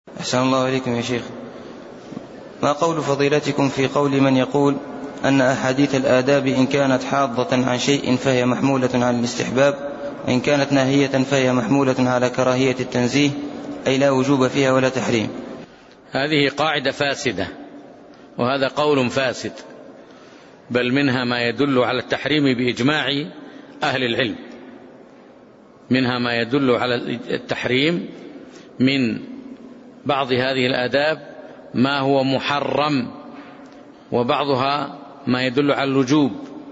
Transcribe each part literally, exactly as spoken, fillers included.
أحسن الله إليكم يا شيخ. ما قول فضيلتكم في قول من يقول أن أحاديث الآداب إن كانت حاضة عن شيء فهي محمولة على الاستحباب، وإن كانت ناهية فهي محمولة على كراهية التنزيه، أي لا وجوب فيها ولا تحريم؟ هذه قاعدة فاسدة، وهذا قول فاسد، بل منها ما يدل على التحريم بإجماع أهل العلم، منها ما يدل على التحريم من بعض هذه الآداب ما هو محرم، وبعضها ما يدل على الوجوب،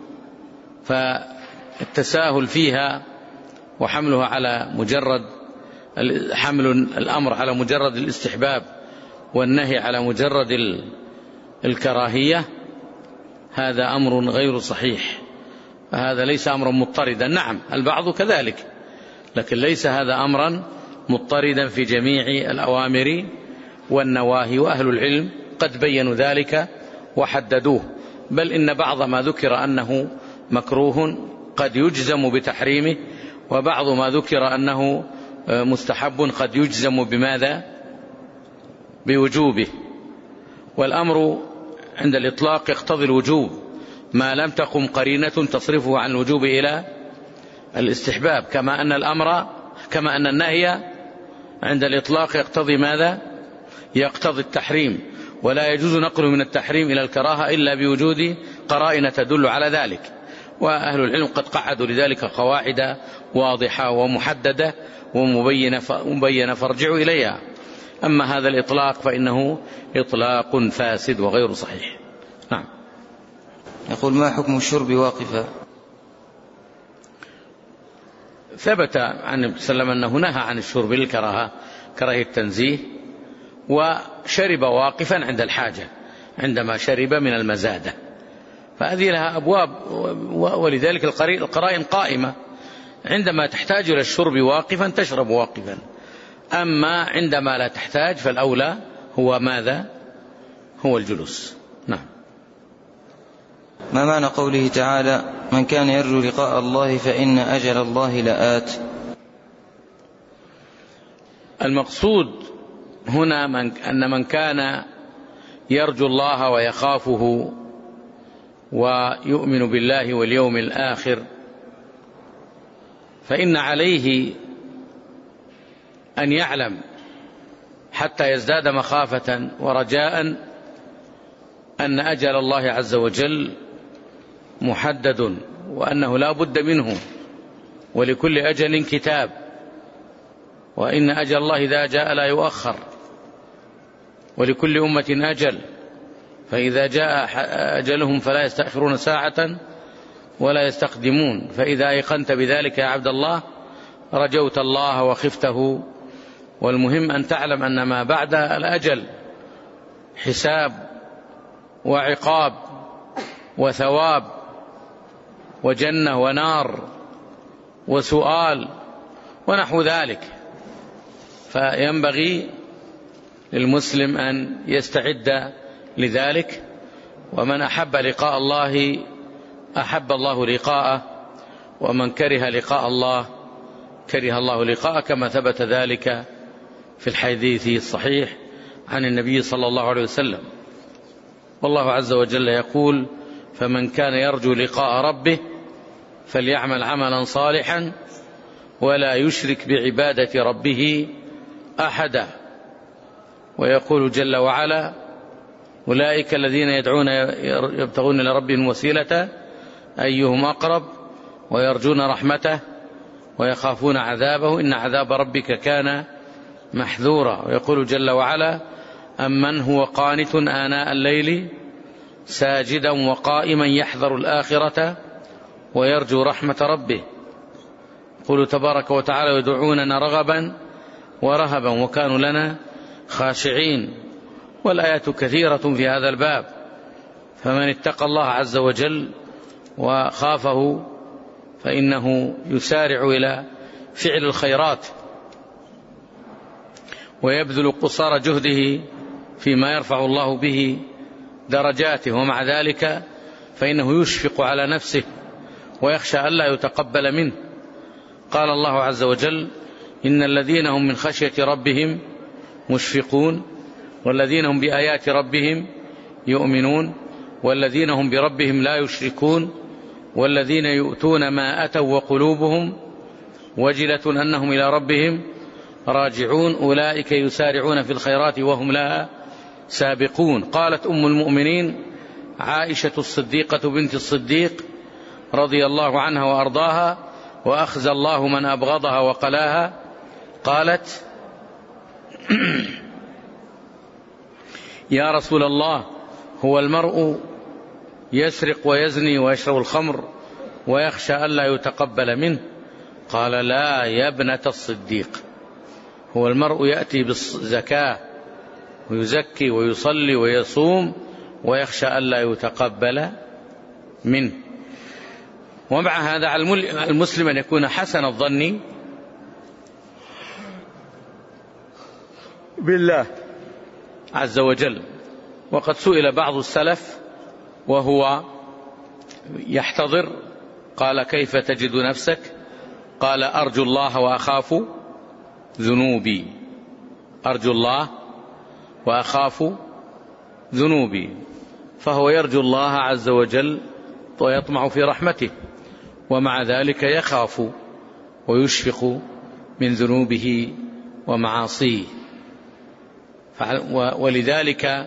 فالتساهل فيها وحملها على مجرد حمل الأمر على مجرد الاستحباب والنهي على مجرد الكراهية هذا أمر غير صحيح، هذا ليس أمرا مضطردا. نعم البعض كذلك، لكن ليس هذا أمرا مضطردا في جميع الأوامر والنواهي، وأهل العلم قد بينوا ذلك وحددوه، بل إن بعض ما ذكر أنه مكروه قد يجزم بتحريمه، وبعض ما ذكر أنه مستحب قد يجزم بماذا؟ بوجوبه. والأمر عند الإطلاق يقتضي الوجوب ما لم تقم قرينة تصرفه عن الوجوب إلى الاستحباب، كما أن الأمر كما أن النهي عند الإطلاق يقتضي ماذا؟ يقتضي التحريم، ولا يجوز نقله من التحريم إلى الكراهة إلا بوجود قرائن تدل على ذلك، وأهل العلم قد قعدوا لذلك قواعد واضحة ومحددة ومبينة فارجعوا إليها. أما هذا الإطلاق فإنه إطلاق فاسد وغير صحيح. نعم. يقول: ما حكم الشرب واقفا؟ ثبت عن النبي صلى الله عليه وسلم أنه نهى عن الشرب للكراهة، كراهية التنزيه، وشرب واقفا عند الحاجة عندما شرب من المزادة، فهذه لها أبواب، ولذلك القرائن قائمة، عندما تحتاج إلى الشرب واقفا تشرب واقفا، أما عندما لا تحتاج فالأولى هو ماذا؟ هو الجلوس. نعم. ما معنى قوله تعالى: من كان يرجو لقاء الله فإن أجل الله لآت؟ المقصود هنا من أن من كان يرجو الله ويخافه ويؤمن بالله واليوم الآخر فإن عليه أن يعلم حتى يزداد مخافة ورجاء أن أجل الله عز وجل محدد، وأنه لا بد منه، ولكل أجل كتاب، وإن أجل الله إذا جاء لا يؤخر، ولكل أمة أجل، فإذا جاء أجلهم فلا يستأخرون ساعة ولا يستقدمون. فإذا أيقنت بذلك يا عبد الله رجوت الله وخفته. والمهم أن تعلم أن ما بعد الأجل حساب وعقاب وثواب وجنة ونار وسؤال ونحو ذلك، فينبغي للمسلم أن يستعد لذلك. ومن أحب لقاء الله أحب الله لقاءه، ومن كره لقاء الله كره الله لقاءه، كما ثبت ذلك في الحديث الصحيح عن النبي صلى الله عليه وسلم. والله عز وجل يقول: فمن كان يرجو لقاء ربه فليعمل عملا صالحا ولا يشرك بعبادة ربه أحدا. ويقول جل وعلا: أولئك الذين يدعون يبتغون لربهم وسيلة أيهم أقرب ويرجون رحمته ويخافون عذابه إن عذاب ربك كان محذورا. ويقول جل وعلا: أمن هو قانت آناء الليل ساجدا وقائما يحذر الآخرة ويرجو رحمة ربه. يقول تبارك وتعالى: يدعوننا رغبا ورهبا وكانوا لنا خاشعين. والآيات كثيرة في هذا الباب، فمن اتقى الله عز وجل وخافه فإنه يسارع إلى فعل الخيرات ويبذل قصارى جهده فيما يرفع الله به درجاته، ومع ذلك فإنه يشفق على نفسه ويخشى ألا يتقبل منه. قال الله عز وجل: إن الذين هم من خشية ربهم مشفقون والذين هم بآيات ربهم يؤمنون والذين هم بربهم لا يشركون والذين يؤتون ما أتوا وقلوبهم وجلة أنهم إلى ربهم راجعون أولئك يسارعون في الخيرات وهم لها سابقون. قالت أم المؤمنين عائشة الصديقة بنت الصديق رضي الله عنها وأرضاها وأخزى الله من أبغضها وقلاها، قالت يا رسول الله هو المرء يسرق ويزني ويشرب الخمر ويخشى ألا يتقبل منه؟ قال لا يا ابنة الصديق، هو المرء يأتي بالزكاة ويزكي ويصلي ويصوم ويخشى ألا يتقبل منه. ومع هذا على المسلم أن يكون حسن الظن بالله عز وجل. وقد سئل بعض السلف وهو يحتضر قال كيف تجد نفسك؟ قال أرجو الله وأخاف ذنوبي، أرجو الله وأخاف ذنوبي، فهو يرجو الله عز وجل ويطمع في رحمته، ومع ذلك يخاف ويشفق من ذنوبه ومعاصيه. ولذلك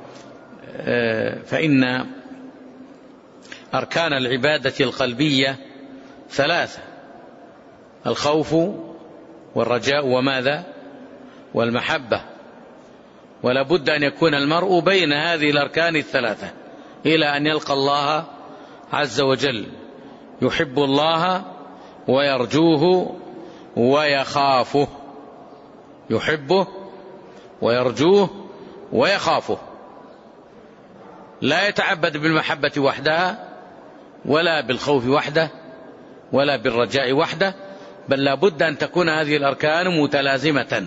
فإن أركان العبادة القلبية ثلاثة: الخوف والرجاء وماذا؟ والمحبة. ولا بد أن يكون المرء بين هذه الأركان الثلاثة إلى أن يلقى الله عز وجل، يحب الله ويرجوه ويخافه، يحبه ويرجوه ويخافه، لا يتعبد بالمحبة وحدها ولا بالخوف وحده ولا بالرجاء وحده، بل لا بد أن تكون هذه الأركان متلازمة.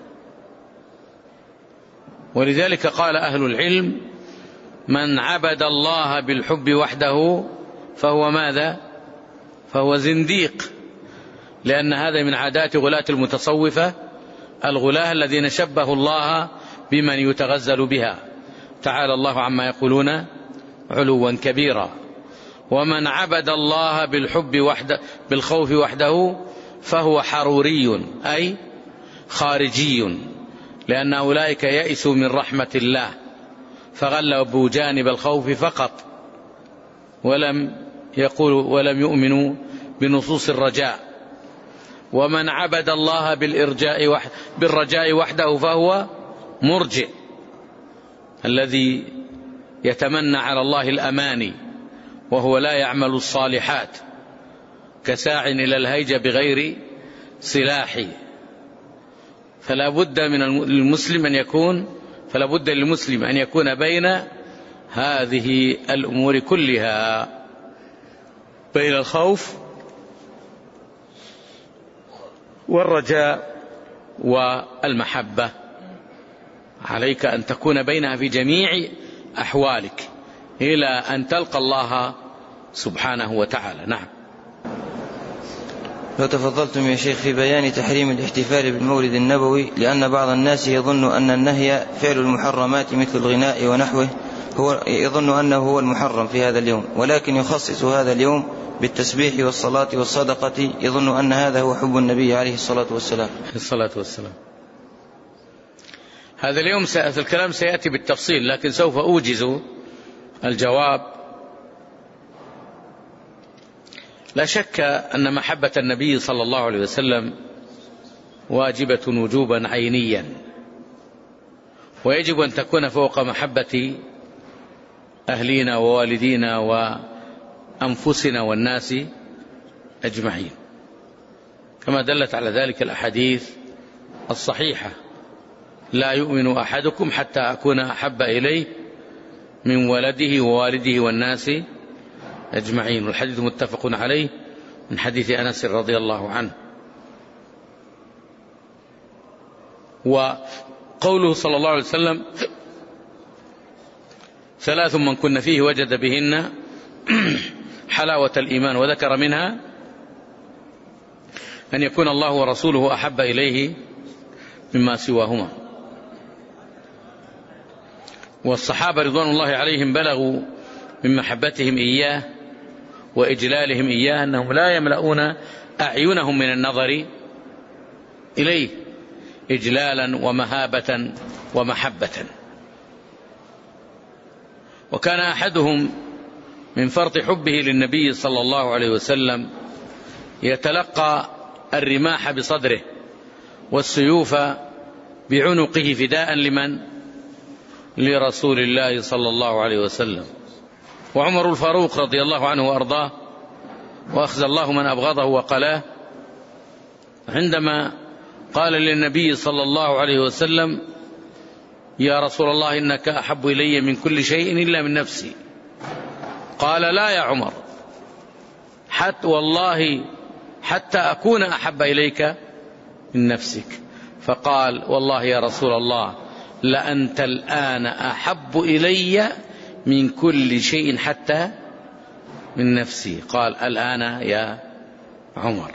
ولذلك قال أهل العلم من عبد الله بالحب وحده فهو ماذا؟ فهو زنديق، لأن هذا من عادات غلاة المتصوفة الغلاة الذين شبهوا الله بمن يتغزل بها، تعالى الله عما يقولون علوا كبيرا. ومن عبد الله بالحب وحده بالخوف وحده فهو حروري أي خارجي، لأن أولئك يئسوا من رحمة الله فغلبوا جانب الخوف فقط ولم يقولوا ولم يؤمنوا بنصوص الرجاء. ومن عبد الله بالإرجاء وحده بالرجاء وحده فهو مرجئ الذي يتمنى على الله الأماني وهو لا يعمل الصالحات، كساع إلى الهيجة بغير سلاح. فلا بد من المسلم أن يكون فلا بد للمسلم أن يكون بين هذه الأمور كلها، بين الخوف والرجاء والمحبة. عليك أن تكون بينها في جميع أحوالك إلى أن تلقى الله سبحانه وتعالى. نعم. لو تفضلتم يا شيخ في بيان تحريم الاحتفال بالمولد النبوي، لأن بعض الناس يظن أن النهي فعل المحرمات مثل الغناء ونحوه، هو يظن أنه هو المحرم في هذا اليوم، ولكن يخصص هذا اليوم بالتسبيح والصلاة والصدقة، يظن أن هذا هو حب النبي عليه الصلاة والسلام. الصلاة والسلام. هذا اليوم الكلام سيأتي بالتفصيل، لكن سوف أوجز الجواب. لا شك أن محبة النبي صلى الله عليه وسلم واجبة وجوبا عينيا، ويجب أن تكون فوق محبة أهلينا ووالدينا وأنفسنا والناس أجمعين، كما دلت على ذلك الأحاديث الصحيحة: لا يؤمن أحدكم حتى أكون أحب إليه من ولده ووالده والناس أجمعين. والحديث متفق عليه من حديث أنس رضي الله عنه. وقوله صلى الله عليه وسلم: ثلاث من كن فيه وجد بهن حلاوة الإيمان، وذكر منها أن يكون الله ورسوله أحب إليه مما سواهما. والصحابة رضوان الله عليهم بلغوا من محبتهم إياه وإجلالهم إياه أنهم لا يملؤون أعينهم من النظر إليه إجلالا ومهابة ومحبة. وكان أحدهم من فرط حبه للنبي صلى الله عليه وسلم يتلقى الرماح بصدره والسيوف بعنقه فداء لمن؟ لرسول الله صلى الله عليه وسلم. وعمر الفاروق رضي الله عنه وأرضاه وأخزى الله من أبغضه وقلاه عندما قال للنبي صلى الله عليه وسلم: يا رسول الله إنك أحب إلي من كل شيء إلا من نفسي. قال: لا يا عمر، حتى والله حتى أكون أحب إليك من نفسك. فقال: والله يا رسول الله لأنت الآن أحب إلي من كل شيء حتى من نفسي. قال: الآن يا عمر.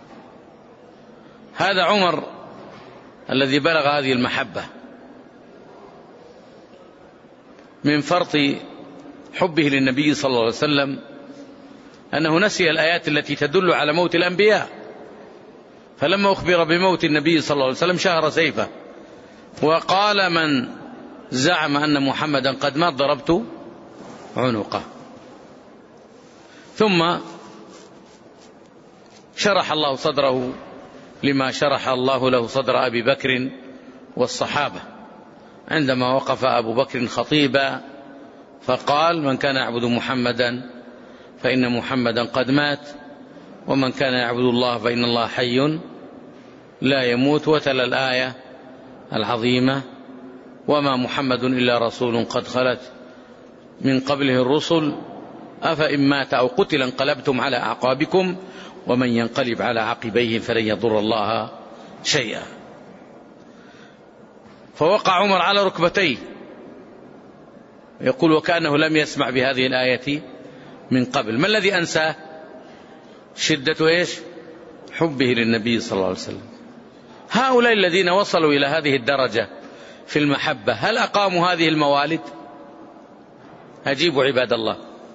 هذا عمر الذي بلغ هذه المحبة من فرط حبه للنبي صلى الله عليه وسلم أنه نسي الآيات التي تدل على موت الأنبياء، فلما أخبر بموت النبي صلى الله عليه وسلم شهر سيفه وقال: من زعم أن محمدا قد مات ضربت عنقه. ثم شرح الله صدره لما شرح الله له صدر أبي بكر والصحابة عندما وقف أبو بكر خطيبا فقال: من كان يعبد محمدا فإن محمدا قد مات، ومن كان يعبد الله فإن الله حي لا يموت. وتلا الآية العظيمة: وما محمد إلا رسول قد خلت من قبله الرسل أفإن مات أو قتل انقلبتم على أعقابكم ومن ينقلب على عقبيه فلن يضر الله شيئا. فوقع عمر على ركبتيه يقول وكأنه لم يسمع بهذه الآية من قبل. ما الذي أنساه؟ شدة إيش؟ حبه للنبي صلى الله عليه وسلم. هؤلاء الذين وصلوا إلى هذه الدرجة في المحبة هل أقاموا هذه الموالد؟ أجيبوا عباد الله.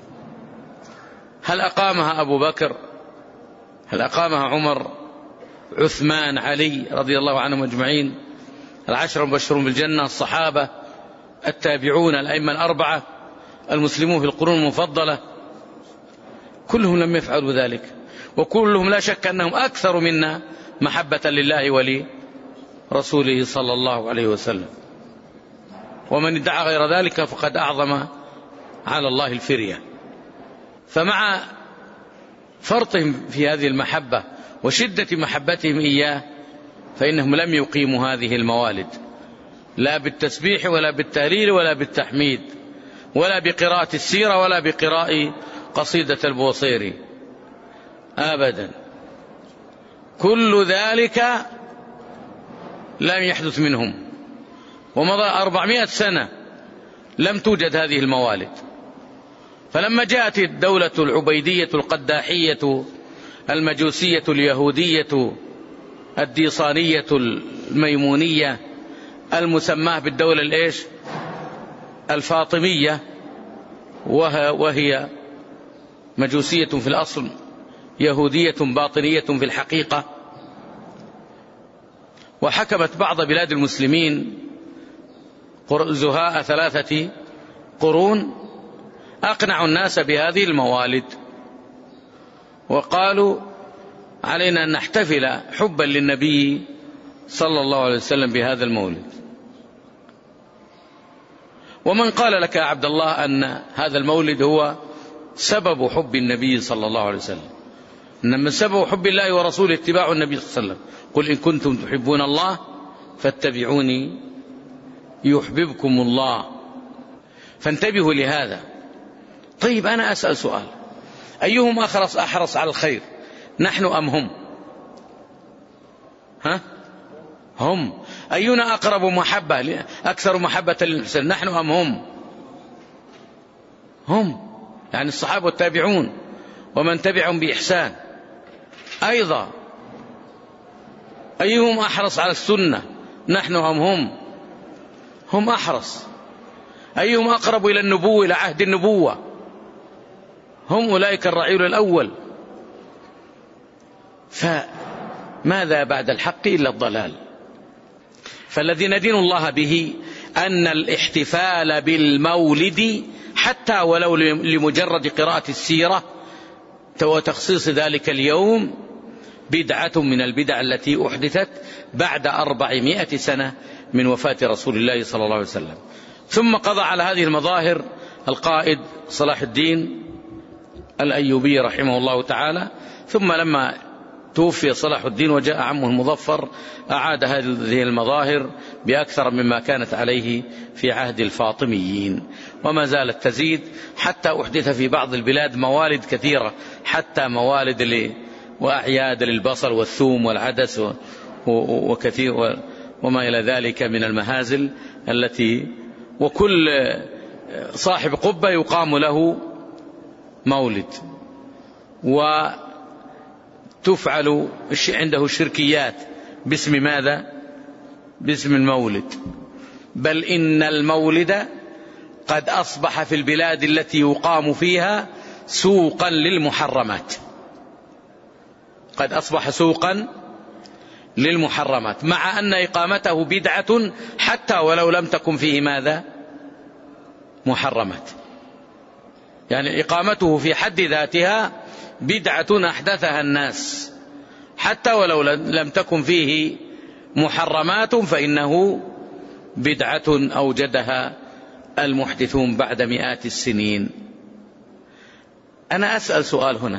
هل أقامها أبو بكر؟ هل أقامها عمر؟ عثمان؟ علي رضي الله عنهم أجمعين؟ العشر المبشرون بالجنة؟ الصحابة؟ التابعون؟ الأئمة الأربعة؟ المسلمون في القرون المفضلة؟ كلهم لم يفعلوا ذلك، وكلهم لا شك أنهم أكثر منا محبة لله ولرسوله صلى الله عليه وسلم. ومن ادعى غير ذلك فقد أعظم على الله الفرية. فمع فرطهم في هذه المحبة وشدة محبتهم إياه فإنهم لم يقيموا هذه الموالد، لا بالتسبيح ولا بالتهليل ولا بالتحميد ولا بقراءة السيرة ولا بقراءة قصيدة البوصيري أبدا. كل ذلك لم يحدث منهم، ومضى أربعمائة سنة لم توجد هذه الموالد. فلما جاءت الدولة العبيدية القداحية المجوسية اليهودية الديصانية الميمونية المسماة بالدولة الإيش؟ الفاطمية، وهي مجوسية في الأصل يهودية باطنية في الحقيقة، وحكمت بعض بلاد المسلمين زهاء ثلاثة قرون، أقنعوا الناس بهذه الموالد وقالوا علينا أن نحتفل حبا للنبي صلى الله عليه وسلم بهذا المولد. ومن قال لك يا عبد الله أن هذا المولد هو سبب حب النبي صلى الله عليه وسلم؟ إنما سبب حب الله ورسوله اتباع النبي صلى الله عليه وسلم. قل إن كنتم تحبون الله فاتبعوني يحببكم الله. فانتبهوا لهذا. طيب أنا أسأل سؤال: أيهم أحرص أحرص على الخير، نحن أم هم؟ ها؟ هم. أينا أقرب محبة أكثر محبة للحسين، نحن أم هم؟ هم، يعني الصحابة والتابعون ومن تبعهم بإحسان. أيضا أيهم أحرص على السنة، نحن أم هم؟ هم أحرص. أيهم أقرب إلى النبوة، إلى عهد النبوة؟ هم أولئك الرعيل الأول. فماذا بعد الحق إلا الضلال؟ فالذي ندين الله به أن الاحتفال بالمولد حتى ولو لمجرد قراءة السيرة وتخصيص ذلك اليوم بدعة من البدع التي أحدثت بعد أربعمائة سنة من وفاة رسول الله صلى الله عليه وسلم. ثم قضى على هذه المظاهر القائد صلاح الدين الأيوبي رحمه الله تعالى. ثم لما توفي صلاح الدين وجاء عمه المظفر أعاد هذه المظاهر بأكثر مما كانت عليه في عهد الفاطميين، وما زالت تزيد حتى أحدث في بعض البلاد موالد كثيرة، حتى موالد وأعياد للبصل والثوم والعدس وكثير وما إلى ذلك من المهازل التي وكل صاحب قبة يقام له مولد، وتفعل عنده الشركيات باسم ماذا؟ باسم المولد. بل إن المولد قد أصبح في البلاد التي يقام فيها سوقا للمحرمات، قد أصبح سوقا للمحرمات، مع أن إقامته بدعة حتى ولو لم تكن فيه ماذا؟ محرمات. يعني إقامته في حد ذاتها بدعة أحدثها الناس حتى ولو لم تكن فيه محرمات، فإنه بدعة أوجدها المحدثون بعد مئات السنين. أنا أسأل سؤال هنا: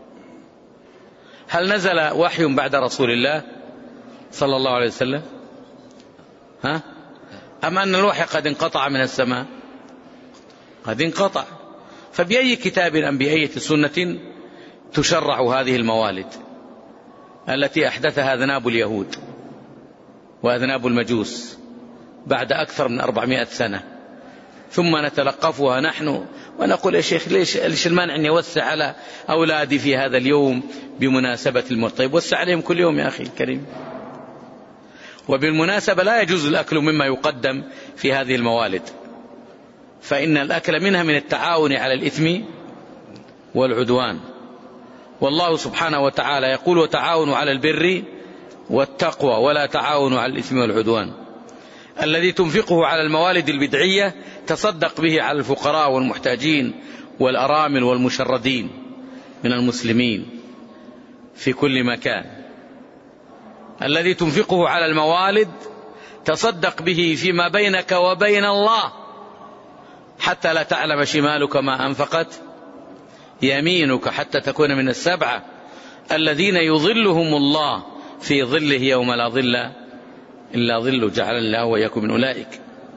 هل نزل وحي بعد رسول الله صلى الله عليه وسلم؟ ها؟ أم أن الوحي قد انقطع من السماء؟ قد انقطع. فبأي كتاب أم بأي سنة تشرع هذه الموالد التي أحدثها أذناب اليهود وأذناب المجوس بعد أكثر من أربعمائة سنة، ثم نتلقفها نحن ونقول يا شيخ ليش, ليش المانع أن يوسع على أولادي في هذا اليوم بمناسبة المولد؟ طيب وسع عليهم كل يوم يا أخي الكريم. وبالمناسبة لا يجوز الأكل مما يقدم في هذه الموالد، فإن الأكل منها من التعاون على الإثم والعدوان، والله سبحانه وتعالى يقول: وتعاونوا على البر والتقوى ولا تعاونوا على الإثم والعدوان. الذي تنفقه على الموالد البدعية تصدق به على الفقراء والمحتاجين والأرامل والمشردين من المسلمين في كل مكان. الذي تنفقه على الموالد تصدق به فيما بينك وبين الله حتى لا تعلم شمالك ما أنفقت يمينك، حتى تكون من السبعة الذين يظلهم الله في ظله يوم لا ظل إلا ظل، جعل الله وإياكم من أولئك.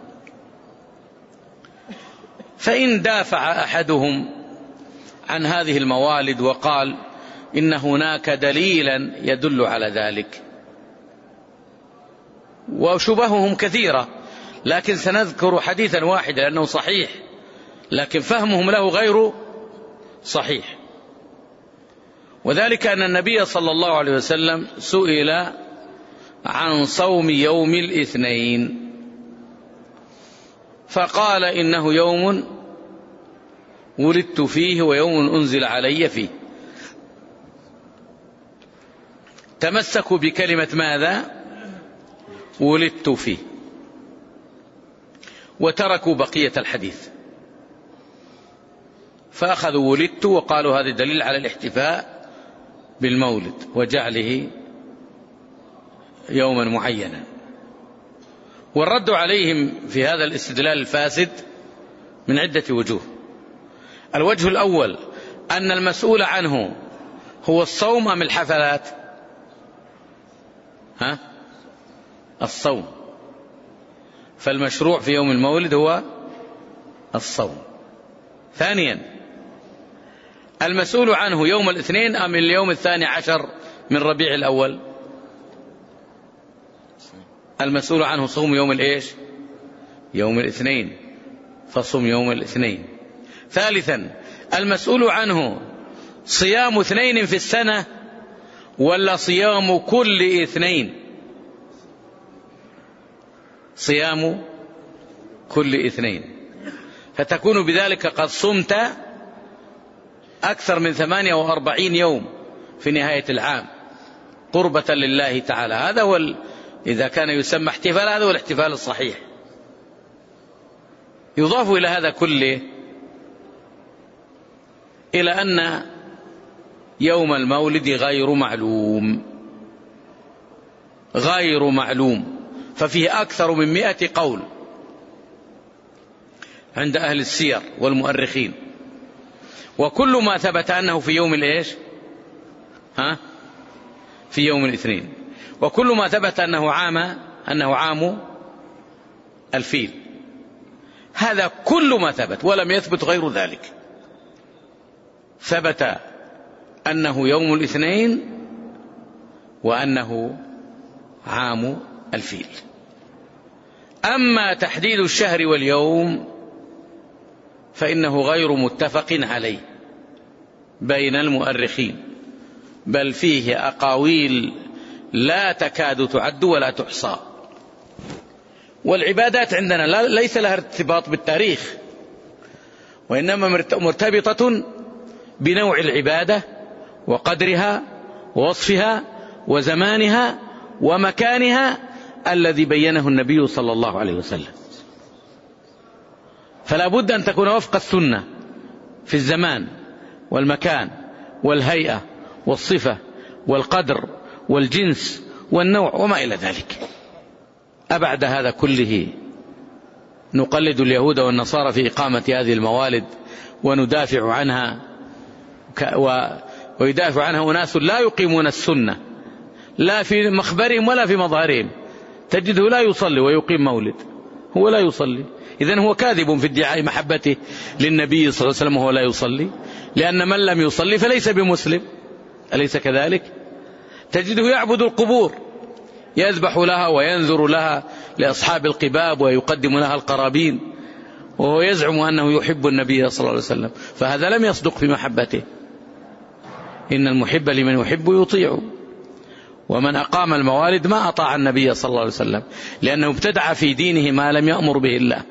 فإن دافع أحدهم عن هذه الموالد وقال إن هناك دليلا يدل على ذلك، وشبههم كثيرة، لكن سنذكر حديثا واحدا لأنه صحيح لكن فهمهم له غير صحيح، وذلك أن النبي صلى الله عليه وسلم سئل عن صوم يوم الاثنين فقال إنه يوم ولدت فيه ويوم أنزل علي فيه. تمسكوا بكلمة ماذا؟ ولدت فيه، وتركوا بقية الحديث، فأخذوا ولدت وقالوا هذا دليل على الاحتفاء بالمولد وجعله يوما معينا. والرد عليهم في هذا الاستدلال الفاسد من عدة وجوه. الوجه الأول أن المسؤول عنه هو الصوم أم الحفلات؟ ها؟ الصوم، فالمشروع في يوم المولد هو الصوم. ثانيا المسؤول عنه يوم الاثنين أم اليوم الثاني عشر من ربيع الأول؟ المسؤول عنه صوم يوم الإيش؟ يوم الاثنين، فصوم يوم الاثنين. ثالثا المسؤول عنه صيام اثنين في السنة ولا صيام كل اثنين؟ صيام كل اثنين. فتكون بذلك قد صمت أكثر من ثمانية وأربعين يوم في نهاية العام قربة لله تعالى. هذا هو ال... إذا كان يسمى احتفال هذا هو الاحتفال الصحيح. يضاف إلى هذا كله إلى أن يوم المولد غير معلوم، غير معلوم، ففيه أكثر من مئة قول عند أهل السير والمؤرخين، وكل ما ثبت أنه في يوم الإيش؟ ها؟ في يوم الاثنين، وكل ما ثبت أنه عام أنه عام الفيل. هذا كل ما ثبت، ولم يثبت غير ذلك. ثبت أنه يوم الاثنين وأنه عام الفيل. أما تحديد الشهر واليوم فإنه غير متفق عليه بين المؤرخين، بل فيه أقاويل لا تكاد تعد ولا تحصى. والعبادات عندنا ليس لها ارتباط بالتاريخ، وإنما مرتبطة بنوع العبادة وقدرها ووصفها وزمانها ومكانها الذي بينه النبي صلى الله عليه وسلم. فلا بد أن تكون وفق السنة في الزمان والمكان والهيئة والصفة والقدر والجنس والنوع وما إلى ذلك. أبعد هذا كله نقلد اليهود والنصارى في إقامة هذه الموالد وندافع عنها، ويدافع عنها أناس لا يقيمون السنة لا في مخبرهم ولا في مظهرهم. تجده لا يصلي ويقيم مولد، هو لا يصلي، إذن هو كاذب في ادعاء محبته للنبي صلى الله عليه وسلم وهو لا يصلي، لأن من لم يصلي فليس بمسلم، أليس كذلك؟ تجده يعبد القبور، يذبح لها وينذر لها لأصحاب القباب ويقدم لها القرابين، وهو يزعم أنه يحب النبي صلى الله عليه وسلم، فهذا لم يصدق في محبته. إن المحب لمن يحب يطيع، ومن أقام الموالد ما أطاع النبي صلى الله عليه وسلم، لأنه ابتدع في دينه ما لم يأمر به الله.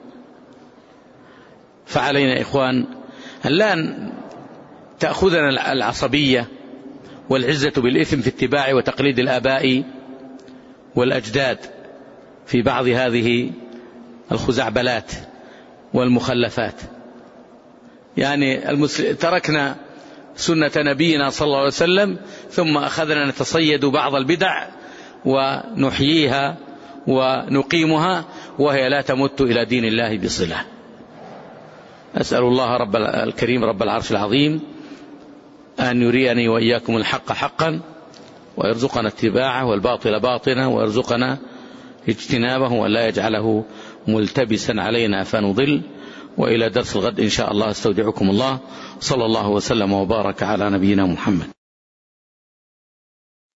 فعلينا إخوان أن لا تأخذنا العصبية والعزة بالإثم في اتباع وتقليد الآباء والأجداد في بعض هذه الخزعبلات والمخلفات. يعني المسل... تركنا سنة نبينا صلى الله عليه وسلم ثم أخذنا نتصيد بعض البدع ونحييها ونقيمها وهي لا تمت إلى دين الله بصلة. أسأل الله رب الكريم رب العرش العظيم أن يريني وإياكم الحق حقا ويرزقنا اتباعه والباطل باطنا ويرزقنا اجتنابه ولا يجعله ملتبسا علينا فنضل. وإلى درس الغد إن شاء الله استودعكم الله، صلى الله وسلم وبارك على نبينا محمد.